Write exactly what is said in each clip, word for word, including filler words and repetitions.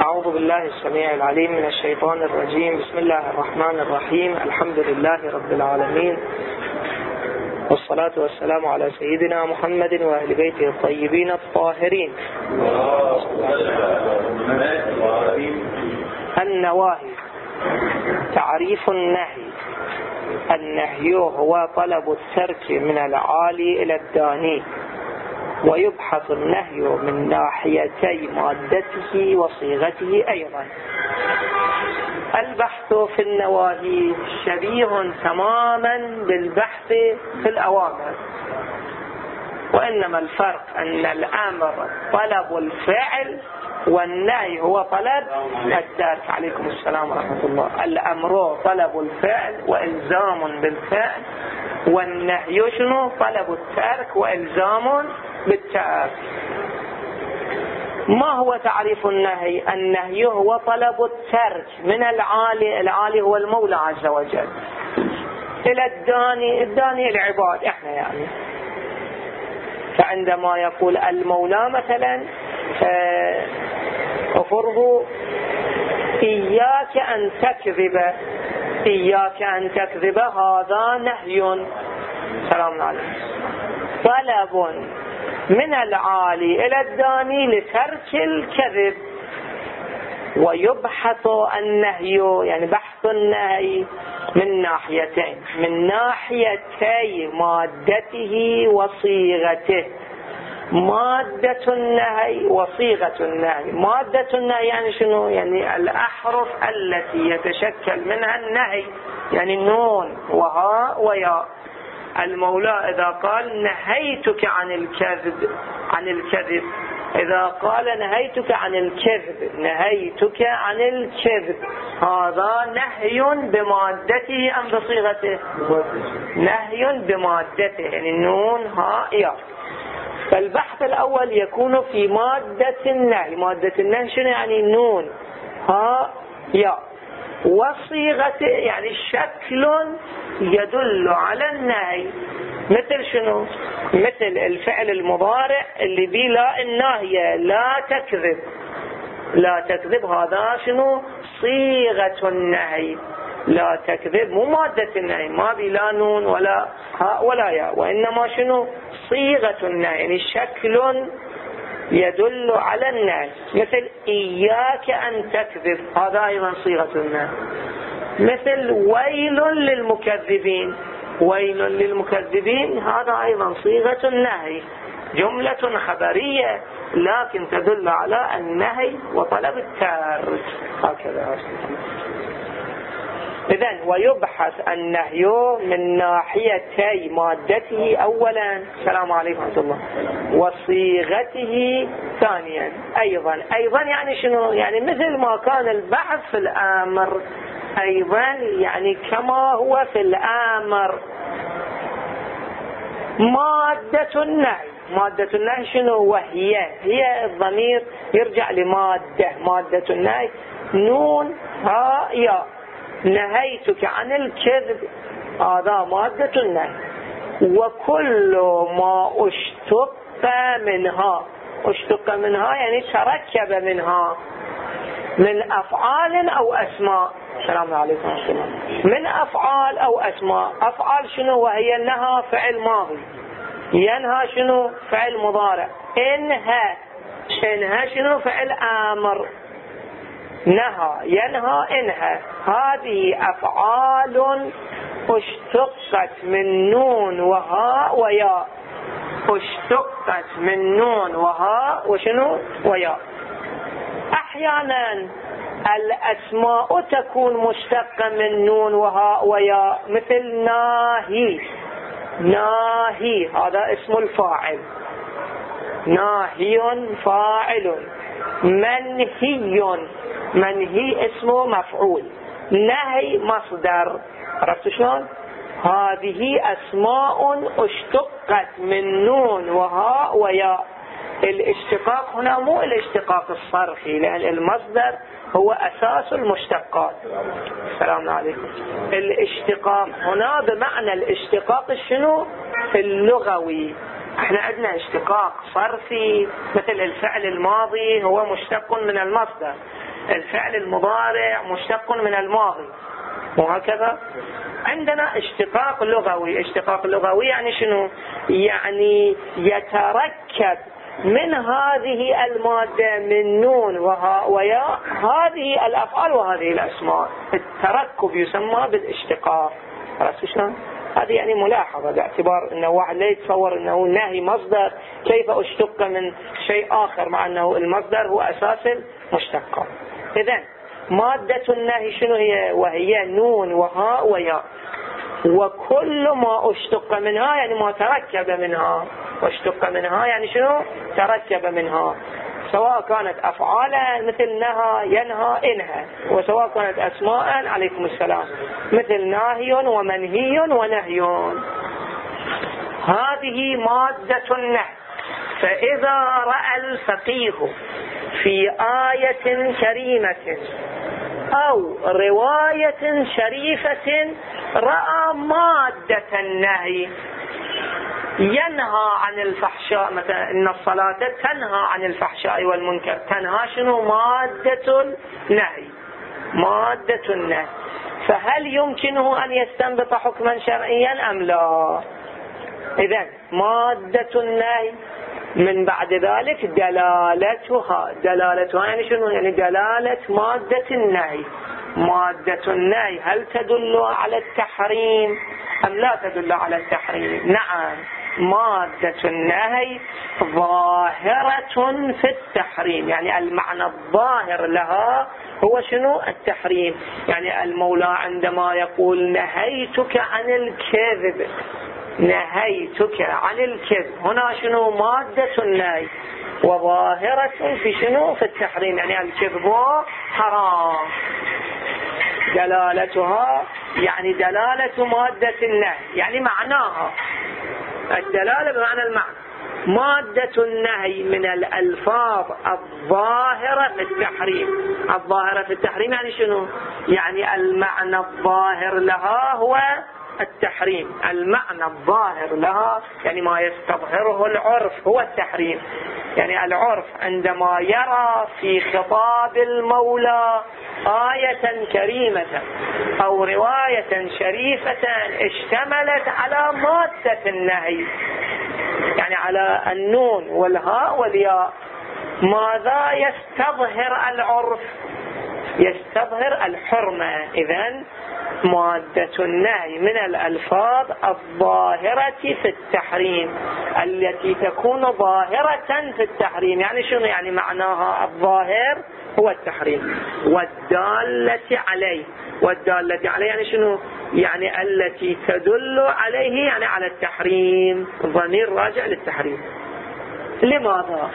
أعوذ بالله السميع العليم من الشيطان الرجيم. بسم الله الرحمن الرحيم. الحمد لله رب العالمين، والصلاة والسلام على سيدنا محمد وأهل بيته الطيبين الطاهرين. النواهي. تعريف النهي: النهي هو طلب الترك من العالي إلى الداني، ويبحث النهي من ناحيتي مادته وصيغته أيضا. البحث في النواهي شبيه تماما بالبحث في الأوامر، وإنما الفرق أن الأمر طلب الفعل والنهي هو طلب الترك. عليكم السلام ورحمة الله. الأمر طلب الفعل وإلزام بالفعل، والنهي شنو؟ طلب الترك وإلزام بالترك. ما هو تعريف النهي؟ النهي هو طلب الترك من العالي، العالي هو المولى عز وجل، إلى الداني، الداني العباد احنا يعني. فعندما يقول المولى مثلا افرض إياك أن تكذب، إياك أن تكذب، هذا نهي. سلام عليكم. طلب من العالي إلى الداني لترك الكذب. ويبحث النهي، يعني بحث النهي من ناحيتين، من ناحيتي مادته وصيغته. مادة النهي وصيغة النهي. مادة النهي يعني شنو؟ يعني الأحرف التي يتشكل منها النهي، يعني النون وهاء وياء. المولى إذا قال نهيتك عن الكذب، عن الكذب، إذا قال نهيتك عن الكذب، نهيتك عن الكذب، هذا نهي بمادته أم بصيغته؟ نهي بمادته، يعني النون هاء ياء. فالبحث الأول يكون في مادة النهي. مادة النهي شنو؟ يعني النون هاء ياء. وصيغته يعني شكل يدل على النهي، مثل شنو؟ مثل الفعل المضارع اللي بيه لا الناهية، لا تكذب، لا تكذب، هذا شنو؟ صيغة النهي. لا تكذب مو مادة النهي، ما بي لا نون ولا هاء ولا ياء، وإنما شنو؟ صيغة النهي، يعني شكل يدل على النهي. مثل إياك أن تكذب، هذا أيضا صيغة النهي. مثل ويل للمكذبين، ويل للمكذبين، هذا أيضا صيغة النهي، جملة خبرية لكن تدل على النهي وطلب الترك. هكذا. إذن ويبحث النهي من ناحيتي مادته أولا، السلام عليكم ورحمة الله، وصيغته ثانيا. أيضا أيضا يعني شنو؟ يعني مثل ما كان البحث في الأمر، أيضا يعني كما هو في الأمر. مادة النهي، مادة النهي شنو؟ وهي، هي الضمير يرجع لمادة. مادة النهي نون هاء ياء. نهيتك عن الكذب، هذا مادة النهي. وكل ما اشتق منها، اشتق منها يعني تركب منها، من أفعال أو أسماء. السلام عليكم ورحمة الله. من أفعال أو أسماء. أفعال شنو؟ وهي نهى فعل ماضي، ينهى شنو؟ فعل مضارع. انهى، انهى شنو؟ فعل آمر. نهى ينهى انهى. هذه أفعال اشتقت من نون وهاء وياء، اشتقت من نون وهاء وشنو؟ وياء. أحيانا الأسماء تكون مشتقة من نون وهاء وياء، مثل ناهي، ناهي هذا اسم الفاعل، ناهي فاعل. منهي، منهي اسمه مفعول. نهي مصدر. عرفت شلون؟ هذه أسماء اشتقت من نون وهاء وياء. الاشتقاق هنا مو الاشتقاق الصرفي، لأن المصدر هو أساس المشتقات. السلام عليكم. الاشتقاق هنا بمعنى الاشتقاق شنو؟ اللغوي. احنا عندنا اشتقاق صرفي، مثل الفعل الماضي هو مشتق من المصدر. الفعل المضارع مشتق من الماضي، وهكذا. عندنا اشتقاق لغوي. اشتقاق لغوي يعني شنو؟ يعني يتركب من هذه المادة من نون وهاء وياء هذه الأفعال وهذه الأسماء. التركب يسمى بالاشتقاق. عرفتوا شلون؟ هذه يعني ملاحظة، باعتبار أنه واحد لا يتصور أنه النهي مصدر، كيف اشتق من شيء آخر مع أنه المصدر هو أساس المشتقات. إذن مادة النهي شنو هي؟ وهي نون وهاء وياء، وكل ما اشتق منها يعني ما تركب منها، واشتق منها يعني شنو؟ تركب منها، سواء كانت أفعالا مثل نهى ينهى إنهى، وسواء كانت أسماء عليكم السلام مثل ناهي ومنهي ونهي. هذه مادة النهي. فإذا رأى الفقيه في آية كريمة أو رواية شريفة رأى مادة النهي ينهى عن الفحشاء، مثلا إن الصلاة تنهى عن الفحشاء والمنكر، تنهى شنو؟ مادة النهي، مادة النهي. فهل يمكنه أن يستنبط حكما شرعيا أم لا؟ إذن مادة النهي من بعد ذلك دلالتها. دلالتها يعني شنو؟ يعني دلالة مادة النهي. مادة النهي هل تدل على التحريم أم لا تدل على التحريم؟ نعم، مادة النهي ظاهرة في التحريم، يعني المعنى الظاهر لها هو شنو؟ التحريم. يعني المولى عندما يقول نهيتك عن الكذب، نهيتك عن الكذب، هنا شنو؟ مادة النهي وظاهرة في شنو؟ في التحريم، يعني الكذب حرام. دلالتها يعني دلالة مادة النهي، يعني معناها الدلالة بمعنى المعنى. مادة النهي من الألفاظ الظاهرة في التحريم. الظاهرة في التحريم يعني شنو؟ يعني المعنى الظاهر لها هو التحريم. المعنى الظاهر لها يعني ما يستظهره العرف هو التحريم. يعني العرف عندما يرى في خطاب المولى آية كريمة أو رواية شريفة اشتملت على مادة النهي، يعني على النون والهاء والياء، ماذا يستظهر العرف؟ يستظهر الحرمة. إذن مادة النهي من الألفاظ الظاهرة في التحريم، التي تكون ظاهرة في التحريم. يعني شنو؟ يعني معناها الظاهر هو التحريم. والدالة عليه، والدالة عليه يعني شنو؟ يعني التي تدل عليه، يعني على التحريم. ضمير راجع للتحريم. لماذا؟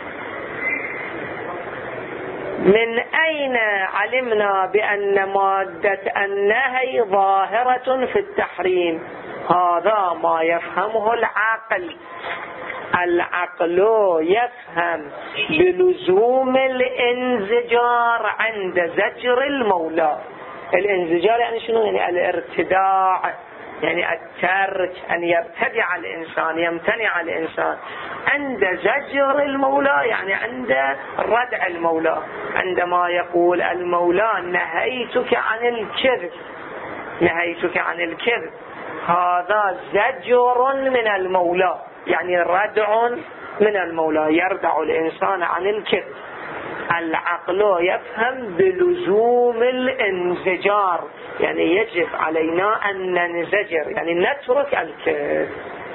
من أين علمنا بأن مادة النهي ظاهرة في التحريم؟ هذا ما يفهمه العقل. العقل يفهم بلزوم الانزجار عند زجر المولى. الانزجار يعني شنو؟ يعني الارتداع، يعني الترك، أن يرتدع الإنسان، يمتنع الإنسان. عند زجر المولى يعني عند ردع المولى. عندما يقول المولى نهيتك عن الكذب، نهيتك عن الكذب، هذا زجر من المولى، يعني ردع من المولى، يردع الإنسان عن الكذب. العقل يفهم بلزوم الانزجار، يعني يجب علينا أن ننزجر، يعني نترك الكذب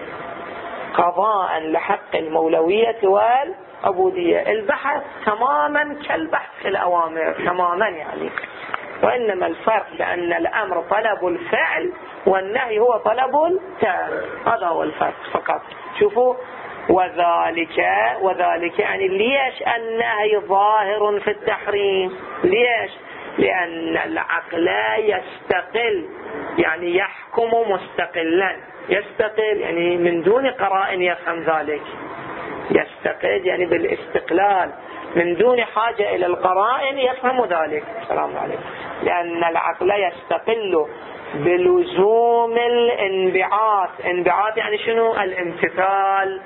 قضاء لحق المولوية والعبودية. البحث تماما كالبحث في الأوامر تماما يعني، وإنما الفرق بأن الأمر طلب الفعل والنهي هو طلب الترك. هذا هو الفرق فقط. شوفوا، وذلك وذلك يعني ليش النهي ظاهر في التحريم؟ ليش؟ لأن العقل يستقل، يعني يحكم مستقلا. يستقل يعني من دون قرائن يفهم ذلك. يستقل يعني بالاستقلال من دون حاجة إلى القرائن يفهم ذلك. السلام عليكم. لأن العقل يستقل بلزوم الانبعاث. انبعاث يعني شنو؟ الامتثال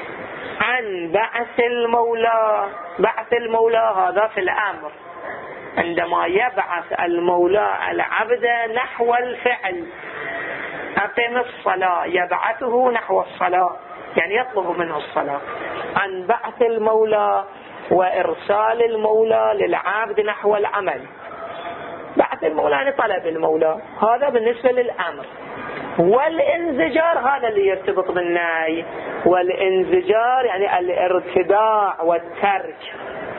عن بعث المولى. بعث المولى هذا في الأمر، عندما يبعث المولى العبد نحو الفعل، أقم الصلاة، يبعثه نحو الصلاة، يعني يطلب منه الصلاة، عن بعث المولى وإرسال المولى للعبد نحو العمل. بعث المولى يعني طلب المولى، هذا بالنسبة للأمر. والانزجار هذا اللي يرتبط بالنهي، والانزجار يعني الارتداع والترك،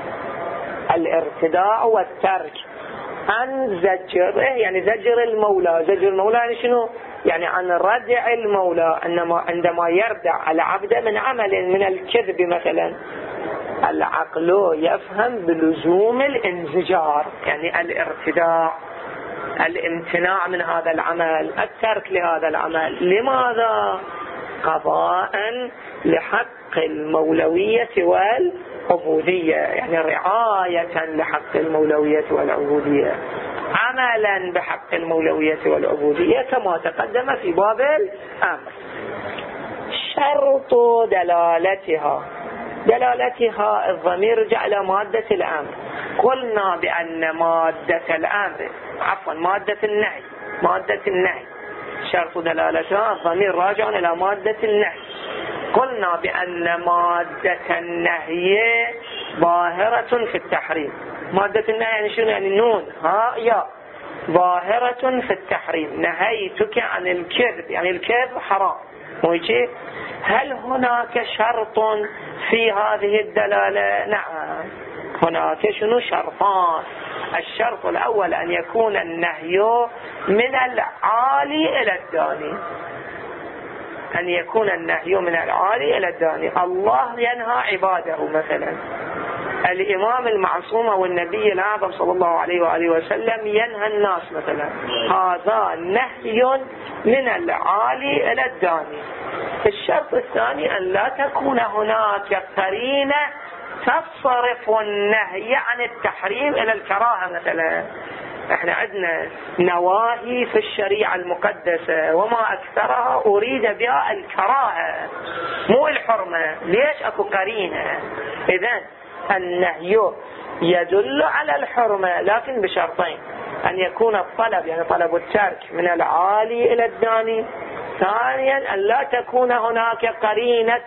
الارتداع والترك. عن زجر يعني زجر المولى، زجر المولى يعني شنو؟ يعني عن ردع المولى، انما عندما يردع العبد من عمل من الكذب مثلا، العقل يفهم بلزوم الانزجار، يعني الارتداع، الامتناع من هذا العمل، الترك لهذا العمل. لماذا؟ قضاء لحق المولوية والعبودية، يعني رعاية لحق المولوية والعبودية، عملا بحق المولوية والعبودية كما تقدم في باب الأمر. شرط دلالتها، دلالتها الضمير رجع إلى مادة الأمر. قلنا بأن مادة الأمر عفوا مادة النهي، مادة النهي شرط دلالتها الضمير راجع إلى مادة النهي. قلنا بأن مادة النهي ظاهرة في التحريم. مادة النهي يعني شنو؟ يعني نون ها يا، ظاهرة في التحريم. نهيتك عن الكذب، يعني الكذب حرام، مو هيك؟ هل هناك شرط في هذه الدلالة؟ نعم، هناك شنو شرطان. الشرط الأول أن يكون النهي من العالي إلى الداني، أن يكون النهي من العالي إلى الداني. الله ينهى عباده، مثلا الإمام المعصوم والنبي الأعظم صلى الله عليه وآله وسلم ينهى الناس مثلا، هذا نهي من العالي إلى الداني. الشرط الثاني أن لا تكون هناك قرينة تصرف النهي عن التحريم إلى الكراهة. مثلا احنا عندنا نواهي في الشريعة المقدسة وما أكثرها أريد بها الكراهة مو الحرمة. ليش؟ أكو قرينة. إذن النهي يدل على الحرمة لكن بشرطين: أن يكون الطلب يعني طلب الترك من العالي إلى الداني، ثانيا أن لا تكون هناك قرينة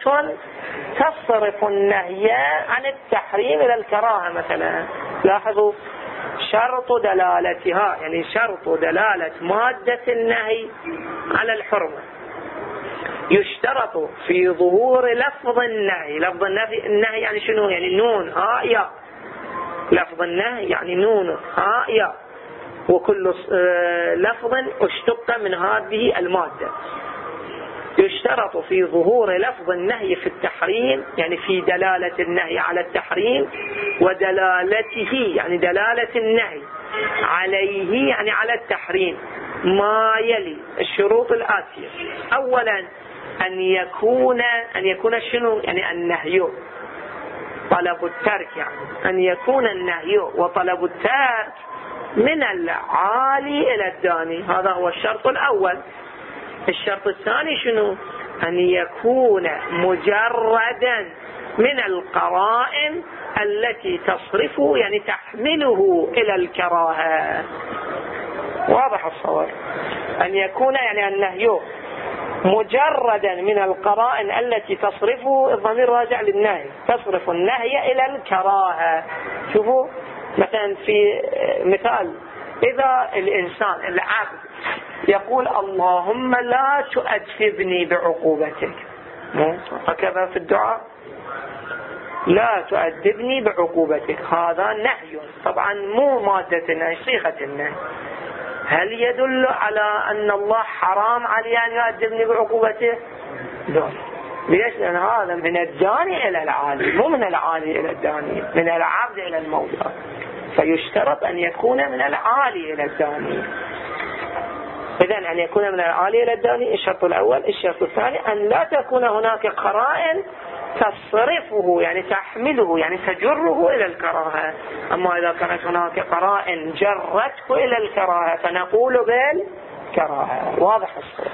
تصرف النهي عن التحريم إلى الكراهة. مثلا لاحظوا شرط دلالتها يعني شرط دلالة مادة النهي على الحرمة يشترط في ظهور لفظ النهي. لفظ النهي النهي يعني شنو؟ يعني نون ها يا، لفظ النهي يعني نون ها يا، وكل لفظ اشتق من هذه المادة. يشترط في ظهور لفظ النهي في التحريم يعني في دلالة النهي على التحريم، ودلالته يعني دلالة النهي عليه يعني على التحريم ما يلي الشروط الآتية: أولا أن يكون أن يكون شنو؟ يعني النهي طلب الترك، يعني أن يكون النهي وطلب الترك من العالي إلى الداني، هذا هو الشرط الأول. الشرط الثاني شنو؟ أن يكون مجردا من القرائن التي تصرفه يعني تحمله إلى الكراهة. واضح الصور؟ أن يكون يعني النهي مجردا من القرائن التي تصرفه، الضمير راجع للنهي، تصرف النهي إلى الكراهة. شوفوا مثلا في مثال: إذا الإنسان العبد يقول اللهم لا تؤدبني بعقوبتك، هكذا في الدعاء، لا تؤدبني بعقوبتك، هذا نهي طبعا مو مادة النهي، صيغة النهي. هل يدل على أن الله حرام علي أن يؤدبني بعقوبته؟ لا. ليش؟ لأن هذا من الداني إلى العالي، مو من العالي إلى الداني، من العبد إلى المولى، فيشترط أن يكون من العالي إلى الداني. إذن أن يكون من العالي إلى الداني الشرط الأول. الشرط الثاني أن لا تكون هناك قرائن تصرفه يعني تحمله يعني تجره إلى الكراهة. أما إذا كانت هناك قرائن جرته إلى الكراهة فنقول بالكراهة. واضح الصورة؟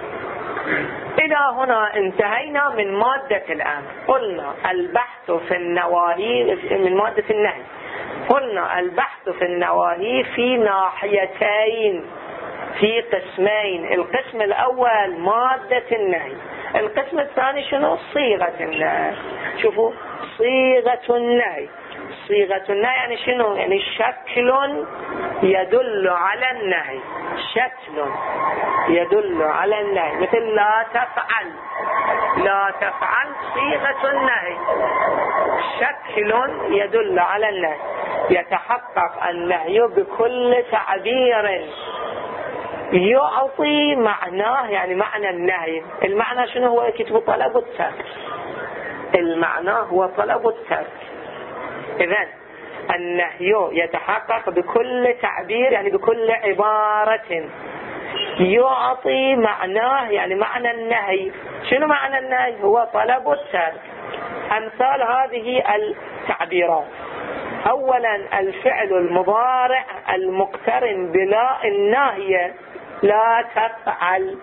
إلى هنا انتهينا من مادة الأمر. قلنا البحث في النواهي من مادة النهي، قلنا البحث في النواهي في ناحيتين، في قسمين. القسم الأول مادة النهي، القسم الثاني شنو؟ صيغة النهي. شوفوا صيغة النهي، صيغة النهي يعني شنو؟ يعني شكل يدل على النهي، شكل يدل على النهي، مثل لا تفعل، لا تفعل صيغة النهي، شكل يدل على النهي. يتحقق النهي بكل تعبير يعطي معناه، يعني معنى النهي. المعنى شنو هو؟ كتب طلب الترك، المعنى هو طلب الترك. إذن النهي يتحقق بكل تعبير، يعني بكل عبارة يعطي معناه، يعني معنى النهي. شنو معنى النهي؟ هو طلب الترك. أمثال هذه التعبيرات: أولا الفعل المضارع المقترن بلا الناهية، لا تفعل،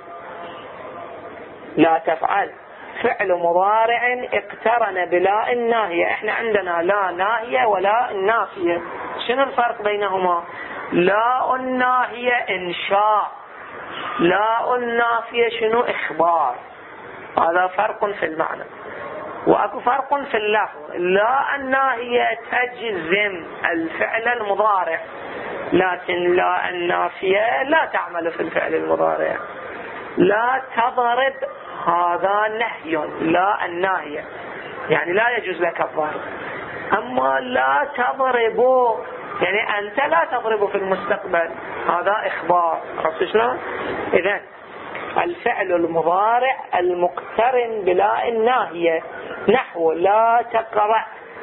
لا تفعل فعل مضارع اقترن بلا الناهية. احنا عندنا لا ناهية ولا النافية، شنو الفرق بينهما؟ لا الناهية انشاء، لا النافية شنو؟ اخبار. هذا فرق في المعنى، واكو فرق في اللفظ. لا الناهية تجزم الفعل المضارع، لكن لا النافية لا تعمل في الفعل المضارع. لا تضرب هذا نهي، لا الناهية يعني لا يجوز لك الضرب. أما لا تضرب يعني أنت لا تضرب في المستقبل، هذا إخبار. عرفت شلون؟ إذن الفعل المضارع المقترن بلا الناهية، نحو لا تقرأ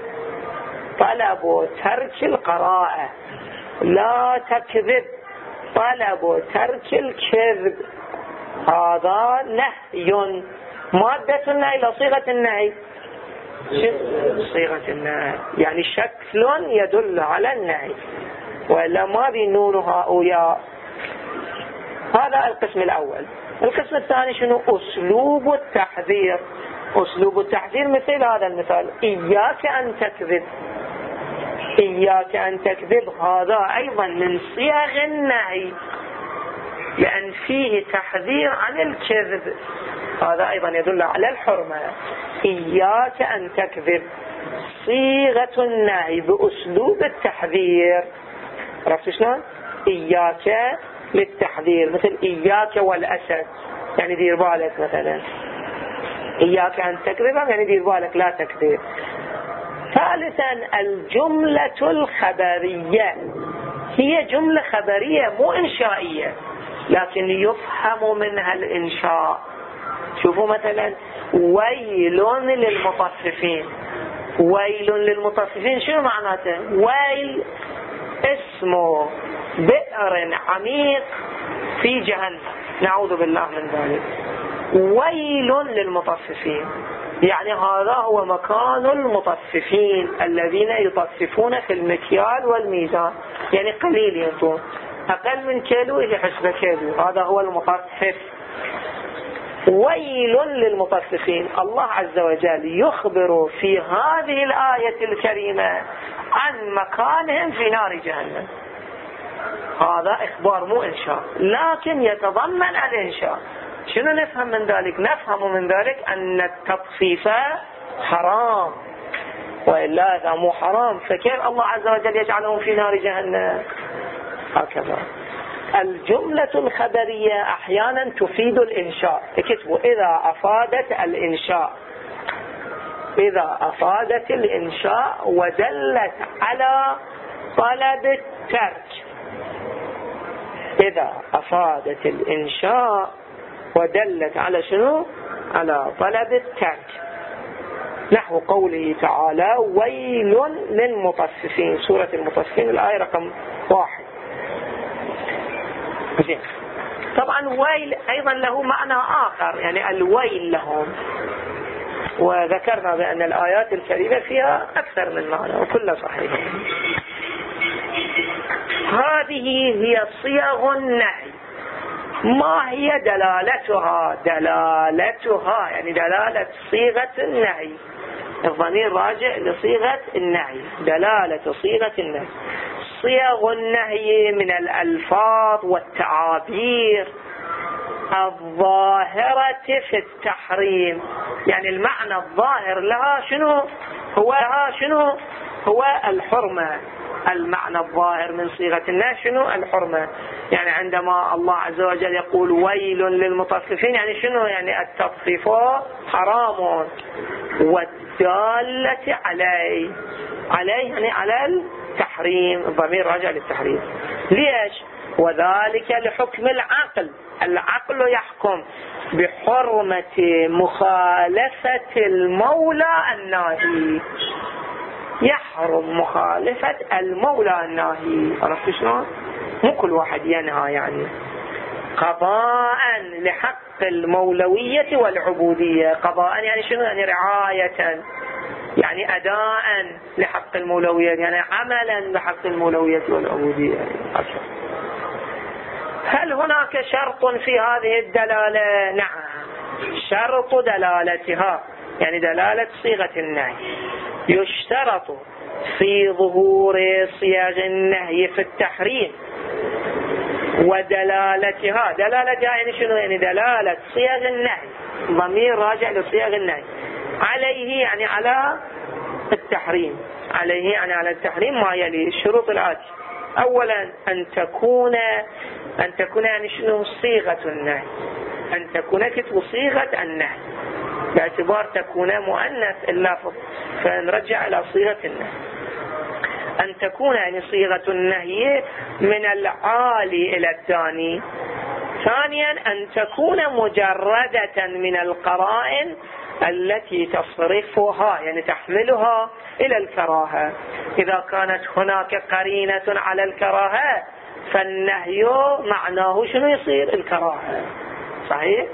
طلب ترك القراءة، لا تكذب طلب ترك الكذب، هذا نهي. مادة النهي لا صيغة النهي، صيغة النهي يعني شكل يدل على النهي، وإلا ما بينونها أويا. هذا القسم الأول. القسم الثاني شنو؟ أسلوب التحذير. أسلوب التحذير مثل هذا المثال: إياك أن تكذب، إياك أن تكذب، هذا أيضا من صيغ النهي لأن فيه تحذير عن الكذب، هذا أيضا يدل على الحرمة. إياك أن تكذب صيغة النهي بأسلوب التحذير. عرفت شلون؟ إياك للتحذير، مثل إياك والأسد يعني دير بالك، مثلا إياك أن تكذب يعني دير بالك لا تكذب. ثالثا الجملة الخبرية، هي جملة خبرية مو إنشائية، لكن يفهم منها الإنشاء. شوفوا مثلا ويل للمطففين، ويل للمطففين شنو معناته؟ ويل اسمه بئر عميق في جهنم، نعوذ بالله من ذلك. ويل للمطففين يعني هذا هو مكان المطففين الذين يطففون في المكيال والميزان، يعني قليل ينطون، أقل من كيلو إلى حسب كيلو، هذا هو المطفف. ويل للمطففين. الله عز وجل يخبر في هذه الآية الكريمة عن مكانهم في نار جهنم، هذا إخبار مو إنشاء، لكن يتضمن الإنشاء. شنو نفهم من ذلك؟ نفهم من ذلك أن التطفيف حرام، وإلا إذا مو حرام فكيف الله عز وجل يجعلهم في نار جهنم؟ هكذا. الجملة الخبرية أحيانا تفيد الإنشاء، اكتبوا إذا أفادت الإنشاء، إذا أفادت الإنشاء ودلت على طلب الترك، إذا أفادت الإنشاء ودلت على شنو؟ على طلب الترك، نحو قوله تعالى ويل للمطففين، سورة المطففين الآية رقم واحد. زين. طبعا ويل أيضا له معنى آخر، يعني الويل لهم، وذكرنا بأن الآيات الكريمة فيها أكثر من معنى وكلها صحيح. هذه هي صيغ النهي. ما هي دلالتها؟ دلالتها يعني دلالة صيغة النهي، الضمير راجع لصيغة النهي، دلالة صيغة النهي. صيغ النهي من الألفاظ والتعابير الظاهرة في التحريم، يعني المعنى الظاهر لها شنو هو؟ لها شنو هو؟ الحرمة. المعنى الظاهر من صيغة النهي شنو؟ الحرمة. يعني عندما الله عز وجل يقول ويل للمطففين، يعني شنو؟ يعني التطفيف حرام. والدالة عليه، عليه يعني على التحريم، الضمير راجع للتحريم. ليش؟ وذلك لحكم العقل، العقل يحكم بحرمة مخالفة المولى الناهي، يحرم مخالفة المولى الناهي. عرفت شلون؟ مو كل واحد ينهى، يعني قضاء لحق المولوية والعبودية. قضاء يعني شنو؟ يعني رعاية، يعني أداء لحق المولوية، يعني عملا لحق المولوية والعبودية. هل هناك شرط في هذه الدلالة؟ نعم، شرط دلالتها يعني دلالة صيغة النهي يشترط في ظهور صيغ النهي في التحريم ودلالتها. دلالتها يعني شنو؟ يعني دلالة صيغ النهي، ضمير راجع لصيغ النهي، عليه يعني على التحريم، عليه يعني على التحريم ما يلي الشروط الآتي. أولا أن تكون أن تكون يعني شنو؟ صيغة النهي، أن تكون كتب صيغة النهي، باعتبار تكون مؤنث اللفظ فنرجع إلى صيغة النهي. أن تكون يعني صيغة النهي من العالي إلى الداني. ثانيا أن تكون مجردة من القرائن التي تصرفها يعني تحملها إلى الكراهة. إذا كانت هناك قرينة على الكراهة فالنهي معناه شنو يصير؟ الكراهة. صحيح؟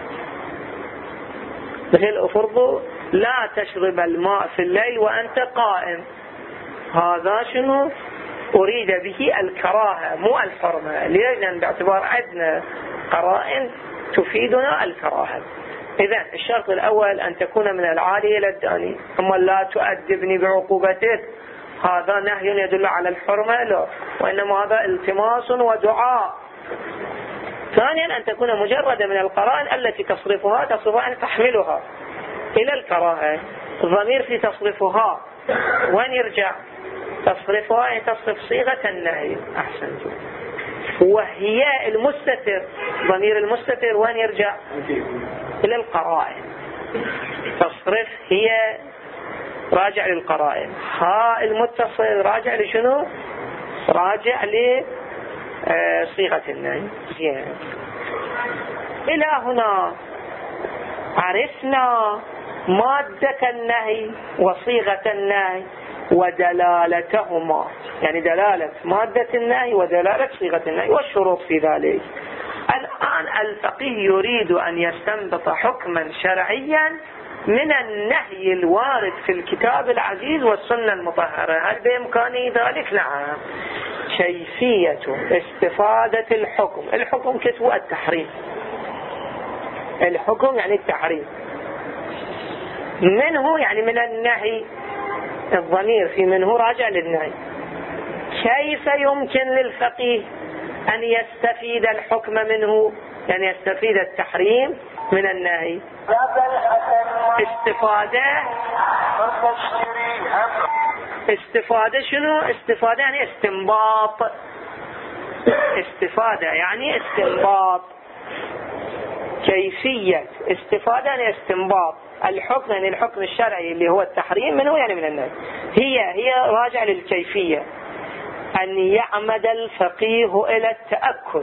مثل افرضوا لا تشرب الماء في الليل وأنت قائم، هذا شنو؟ أريد به الكراهة مو الحرمة. ليه؟ لأن باعتبار عندنا قرائن تفيدنا الكراهة. إذن الشرط الأول أن تكون من العالي إلى الداني. أما لا تؤدبني بعقوبتك، هذا نهي يدل على الحرمة؟ لا، وإنما هذا التماس ودعاء. ثانيا أن تكون مجردة من القرائن التي تصرفها تصرفها يعني تحملها إلى الكراهة. الضمير في تصرفها وين يرجع؟ تصرفها يعني تصرف صيغة النهي. أحسنت. وهي المستتر، ضمير المستتر وين يرجع؟ إلى القرائن. تصرف هي راجع للقرائن، ها المتصل راجع لشنو؟ راجع لصيغة النهي. إلى هنا عرفنا مادة النهي وصيغة النهي ودلالتهما، يعني دلالة مادة النهي ودلالة صيغة النهي والشروط في ذلك. الآن الفقيه يريد أن يستنبط حكما شرعيا من النهي الوارد في الكتاب العزيز والسنة المطهرة. هل بإمكانه ذلك؟ نعم. كيفية استفادة الحكم، الحكم كتب التحريم، الحكم يعني التحريم، منه يعني من النهي، الضمير في منه راجع للنهي. كيف يمكن للفقيه أن يستفيد الحكم منه، يعني يستفيد التحريم من النهي؟ استفادة استفادة شنو؟ استفادة يعني استنباط، استفادة يعني استنباط. كيفية استفادة يعني استنباط الحكم، يعني الحكم الشرعي اللي هو التحريم منه يعني من النهي. هي هي راجع للكيفية، أن يعمد الفقيه إلى التأكد.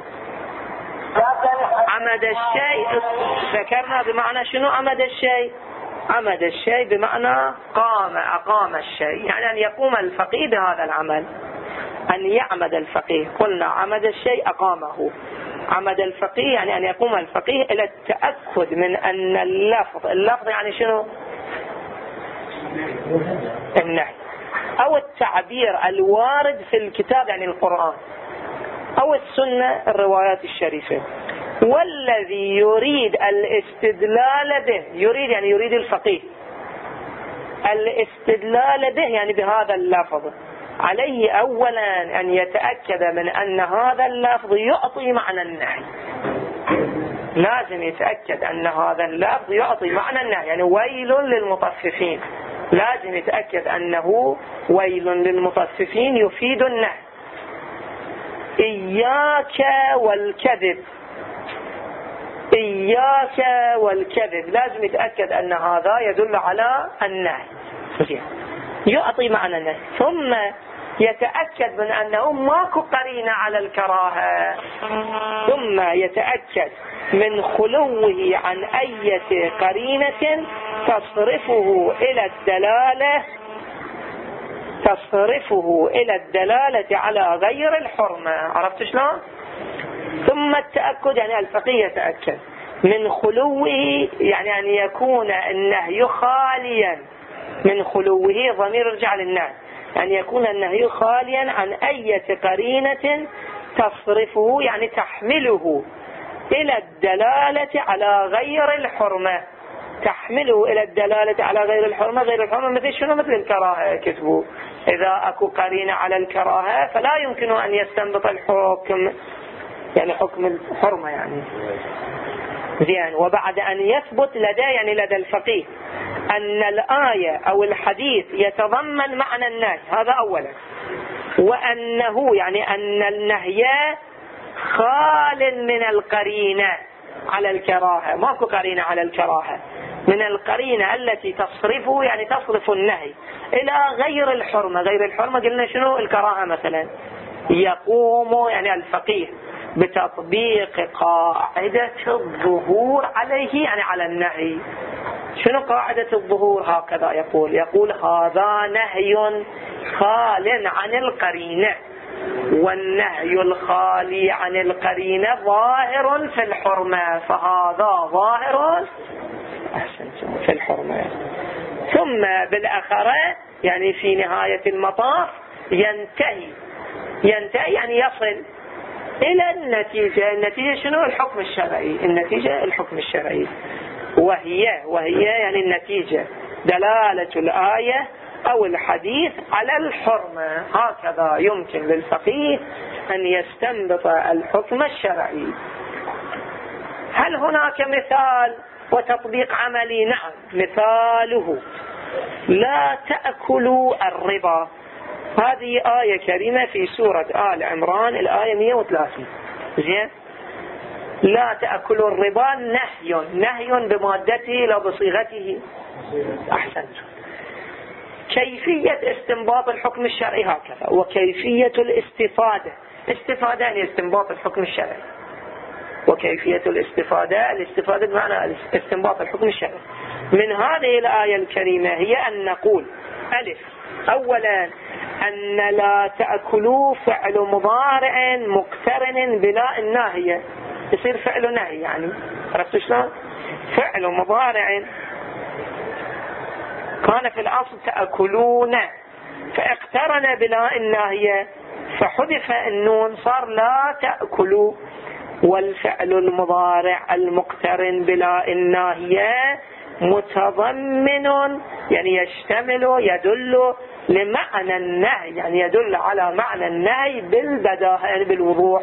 عمد الشيء ذكرنا بمعنى شنو؟ عمد الشيء، عمد الشيء بمعنى قام، أقام الشيء، يعني أن يقوم الفقيه بهذا العمل. أن يعمد الفقيه، قلنا عمد الشيء أقامه. عمد الفقيه يعني أن يقوم الفقيه إلى التأكد من أن اللفظ، اللفظ يعني شنو؟ النهي أو التعبير الوارد في الكتاب يعني القرآن أو السنة الروايات الشريفة، والذي يريد الاستدلال به، يريد يعني يريد الفقيه الاستدلال به يعني بهذا اللفظ عليه أولا أن يتأكد من أن هذا اللفظ يعطي معنى النهي. لازم يتأكد أن هذا اللفظ يعطي معنى النهي، يعني ويل للمطففين، لازم يتأكد أنه ويل للمطففين يفيد النهي. إياك والكذب، إياك والكذب لازم يتأكد أن هذا يدل على النهي، يعطي معنى النهي. ثم يتأكد من أنه ماكو قرينة على الكراهة، ثم يتأكد من خلوه عن أي قرينة تصرفه إلى الدلالة تصرفه إلى الدلالة على غير الحرمة. عرفت شلون؟ ثم التأكد يعني الفقيه يتأكد من خلوه، يعني أن يكون النهي خاليا من خلوه، ضمير يرجع للنهي، أن يكون النهي خاليا عن أي قرينة تصرفه يعني تحمله إلى الدلالة على غير الحرمة، تحمله إلى الدلالة على غير الحرمة. غير الحرمة مثل شنو؟ مثل الكراهة. كتبوا إذا أكو قرينة على الكراهة فلا يمكن أن يستنبط الحكم، يعني حكم الحرمة يعني زين. وبعد أن يثبت لدى يعني لدى الفقيه أن الآية أو الحديث يتضمن معنى النهي، هذا أولا، وأنه يعني أن النهي خال من القرينة على الكراهة، ماكو قرينة على الكراهة، من القرينة التي تصرفه يعني تصرف النهي إلى غير الحرمة. غير الحرمة قلنا شنو؟ الكراهة مثلا. يقوم يعني الفقيه بتطبيق قاعدة الظهور عليه يعني على النهي. شنو قاعدة الظهور؟ هكذا يقول يقول هذا نهي خال عن القرينة، والنهي الخالي عن القرينة ظاهر في الحرمة، فهذا ظاهر أحسنتم في الحرمة. ثم بالأخرى يعني في نهاية المطاف ينتهي ينتهي يعني يصل إلى النتيجة. النتيجة شنو؟ الحكم الشرعي. النتيجة الحكم الشرعي، وهي وهي يعني النتيجة دلالة الآية أو الحديث على الحرمة. هكذا يمكن للفقيه أن يستنبط الحكم الشرعي. هل هناك مثال وتطبيق عملي؟ نعم، مثاله لا تأكلوا الربا. هذه آية كريمة في سورة آل عمران الآية مئة وثلاثين. زين، لا تأكلوا الربا نهي، نهي بمادته لا بصيغته. أحسنت. كيفية استنباط الحكم الشرعي هكذا، وكيفية الاستفادة. استفادة يعني استنباط الحكم الشرعي، وكيفية الاستفادة الاستفادة بمعنى استنباط الحكم الشرعي من هذه الآية الكريمة هي أن نقول ألف، أولا أن لا تأكلوا فعل مضارع مقترن بلا الناهية، يصير فعل نهي. يعني عرفتوا شلون؟ فعل مضارع كان في الأصل تأكلون، فاقترن بلا الناهية فحذف النون صار لا تأكلوا. والفعل المضارع المقترن بلا الناهية متضمن يعني يشتمل يدل لمعنى النهي، يعني يدل على معنى النهي بالبداهة يعني بالوضوح.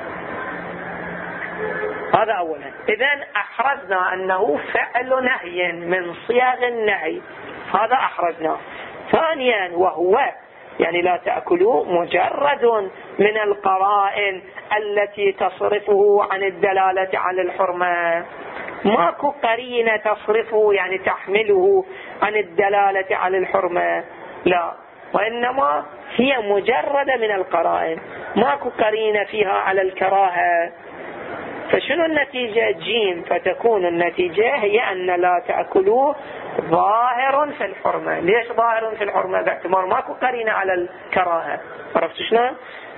هذا أولا. إذن أحرزنا أنه فعل نهي من صيغ النهي، هذا أحرزنا. ثانيا وهو يعني لا تأكلوا مجرد من القرائن التي تصرفه عن الدلالة على الحرمة، ماكو قرينة تصرفه يعني تحمله عن الدلالة على الحرمة، لا، وإنما هي مجرد من القرائن، ماكو قرينة فيها على الكراهة. فشنو النتيجة؟ جيم، فتكون النتيجة هي أن لا تأكلوا ظاهر في الحرمة. ليش ظاهر في الحرمة؟ باعتبار ماكو قرينة على الكراهة. عرفت شلون؟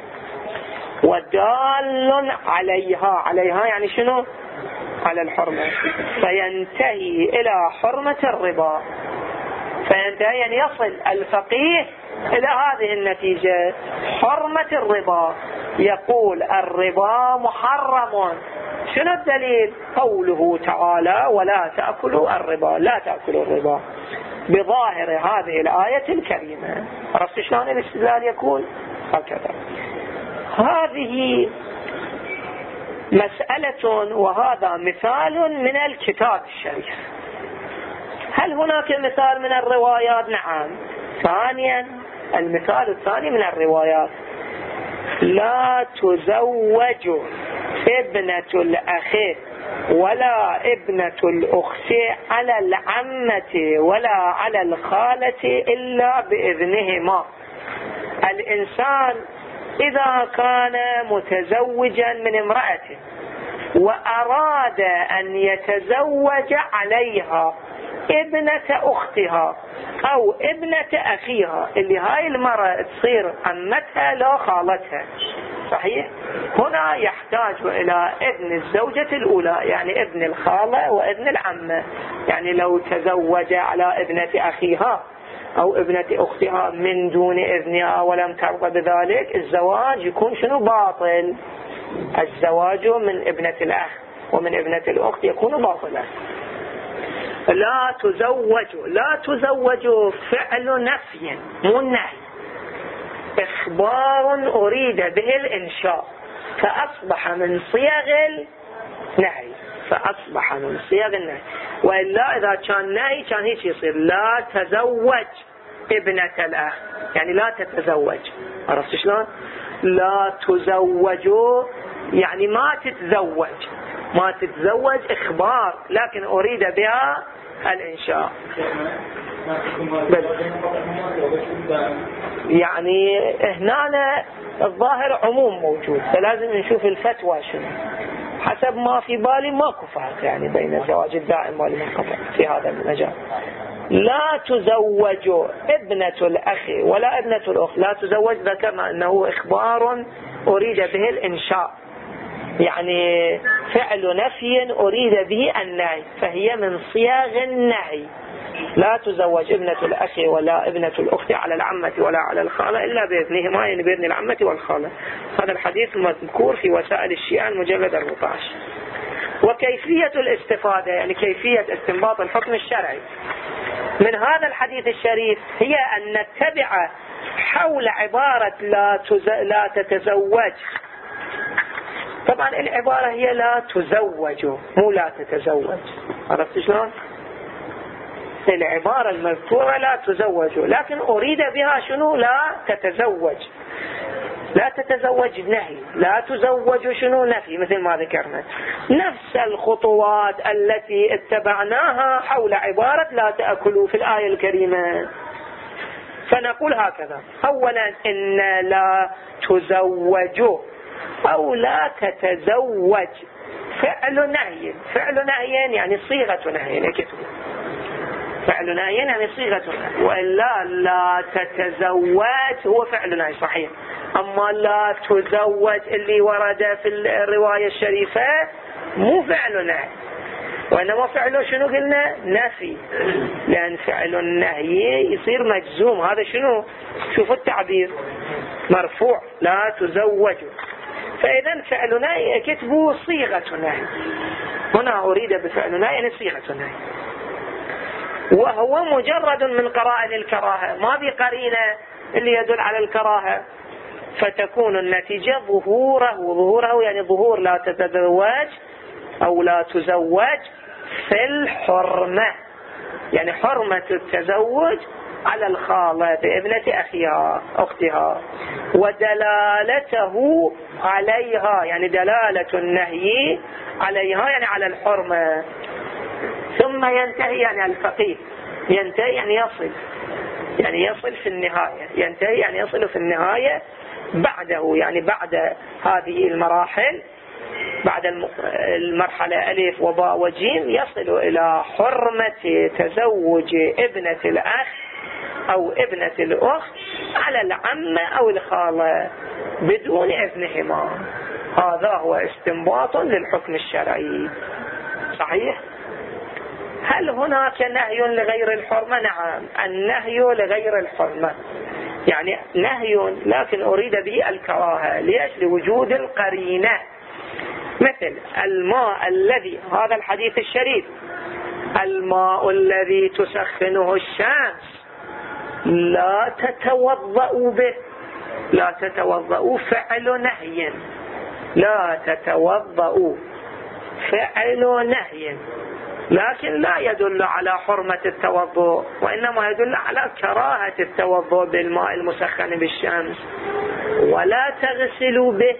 ودال عليها، عليها يعني شنو؟ على الحرمة، فينتهي إلى حرمة الربا. فينتهي يعني يصل الفقيه إلى هذه النتيجة، حرمة الربا. يقول الربا محرم. شنو الدليل؟ قوله تعالى ولا تأكلوا الربا، لا تأكلوا الربا. بظاهر هذه الآية الكريمة. عرفت شلون الاستدلال يكون هكذا. هذه مسألة وهذا مثال من الكتاب الشريف. هل هناك مثال من الروايات؟ نعم. ثانيا المثال الثاني من الروايات: لا تزوج ابنة الأخ ولا ابنة الأخت على العمة ولا على الخالة إلا بإذنهما. الإنسان إذا كان متزوجا من امرأة وأراد أن يتزوج عليها ابنة أختها أو ابنة أخيها، اللي هاي المرأة تصير عمتها لا خالتها، صحيح؟ هنا يحتاج إلى ابن الزوجة الأولى، يعني ابن الخالة وابن العمة. يعني لو تزوج على ابنة أخيها أو ابنة أختها من دون إذنها ولم ترضى بذلك، الزواج يكون شنو؟ باطل. الزواج من ابنة الأخ ومن ابنة الأخت يكون باطلا. لا تزوج، لا تزوج فعل نفي مو النهي، إخبار أريد به الإنشاء فأصبح من صيغ النهي، فأصبح من صيغ النهي. وإلا إذا كان نهي كان هيك يصير: لا تزوج ابنة الأخ، يعني لا تتزوج. عرفت شلون؟ لا تزوجوا يعني ما تتزوج، ما تتزوج إخبار، لكن أريد بها الإنشاء. يعني هنا الظاهر عموم موجود، فلازم نشوف الفتوى شنو. حسب ما في بالي ماكو فرق يعني بين الزواج الدائم والمنقطع في هذا المجال. لا تزوج ابنة الأخ ولا ابنة الأخت، لا تزوج ذكرنا أنه إخبار أريد به الإنشاء، يعني فعل نفي أريد به النهي، فهي من صياغ النهي. لا تزوج ابنة الأخ ولا ابنة الأخت على العمة ولا على الخالة إلا بإذنهما، يعني بإذن العمة والخالة. هذا الحديث مذكور في وسائل الشيعة المجلد أربعة عشر. وكيفية الاستفادة، يعني كيفية استنباط الحكم الشرعي من هذا الحديث الشريف، هي أن نتبع حول عبارة لا, تز... لا تتزوج. طبعا العبارة هي لا تزوج مو لا تتزوج. عرفت شلون؟ العبارة المذكورة لا تزوج، لكن أريد بها شنو؟ لا تتزوج. لا تتزوج نهي، لا تزوج شنو؟ نفي، مثل ما ذكرنا. نفس الخطوات التي اتبعناها حول عبارة لا تأكلوا في الآية الكريمة. فنقول هكذا: أولا إن لا تزوج أو لا تتزوج فعل نهي، فعل نهي يعني صيغة نهي، نكتب فعل نهي يعني صيغة نهي. وإلا لا تتزوج هو فعل نهي صحيح، أما لا تزوج اللي ورد في الرواية الشريفة مو فعل نهي، وإنما فعله شنو قلنا؟ نفي، لأن فعل النهي يصير مجزوم. هذا شنو؟ شوفوا التعبير مرفوع لا تزوج، فإذا فعل نهي كتبوا صيغة نهي. هنا أريد بفعل نهي يعني صيغة نهي، وهو مجرد من قرائن الكراهة، ما بقرينة اللي يدل على الكراهة، فتكون النتيجة ظهوره. ظهوره يعني ظهور لا تتزوج أو لا تزوج في الحرمة، يعني حرمة التزوج على الخالة بابنة أخيها أختها، ودلالته عليها يعني دلالة النهي عليها يعني على الحرمة. ثم ينتهي يعني الفقيه، ينتهي يعني يصل، يعني يصل في النهاية، ينتهي يعني يصل في النهاية بعده، يعني بعد هذه المراحل، بعد المرحلة ألف وباء وجيم، يصل إلى حرمة تزوج ابنة الأخ أو ابنة الأخت على العمة أو الخالة بدون إذنهما. هذا هو استنباط للحكم الشرعي صحيح. هل هناك نهي لغير الحرمة؟ نعم، النهي لغير الحرمة يعني نهي لكن أريد به الكراهة. ليش؟ لوجود القرينة، مثل الماء الذي، هذا الحديث الشريف الماء الذي تسخنه الشمس لا تتوضأوا به، لا تتوضأوا فعل نهي، لا تتوضأوا فعل نهي، لكن لا يدل على حرمة التوضؤ، وإنما يدل على كراهة التوضؤ بالماء المسخن بالشمس. ولا تغسلوا به،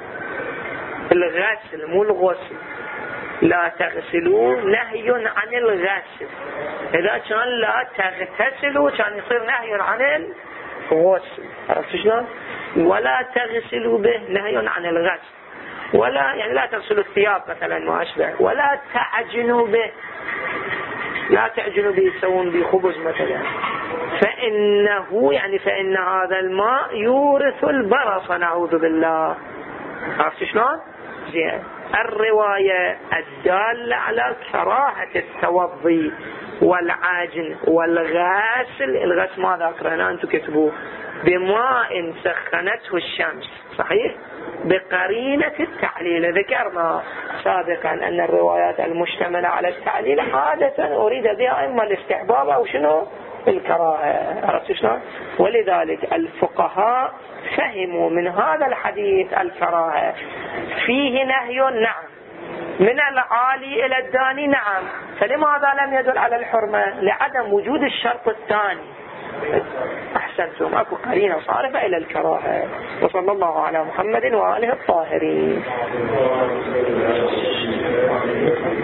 الغسل مو الغسل، لا تغسلوا نهي عن الغسل، إذا كان لا تغتسلوا كان يصير نهي عن الغسل، عرفت شلون؟ ولا تغسلوا به نهي عن الغسل، ولا يعني لا تغسلوا الثياب مثلا ما أشبه، ولا تعجنوا به، لا تعجنوا به يسوون به خبز مثلا، فإنه يعني فإن هذا الماء يورث البرص نعوذ بالله، عرفت شلون؟ زين. الرواية الدالة على كراهة التوضي والعاجن والغاسل، الغسل ماذا قرأنا أنتم كتبوه بماء سخنته الشمس، صحيح؟ بقرينة التعليل. ذكرنا سابقا أن الروايات المشتملة على التعليل عادة أريد بها إما الاستحباب أو شنو الكراهة، عرفت شلون؟ ولذلك الفقهاء فهموا من هذا الحديث الكراهة، فيه نهي نعم، من العالي إلى الداني نعم، فلماذا لم يدل على الحرمة؟ لعدم وجود الشرط الثاني. أحسنتم، أكو قرينة صارفة إلى الكراهة. وصلى الله على محمد وآله الطاهرين.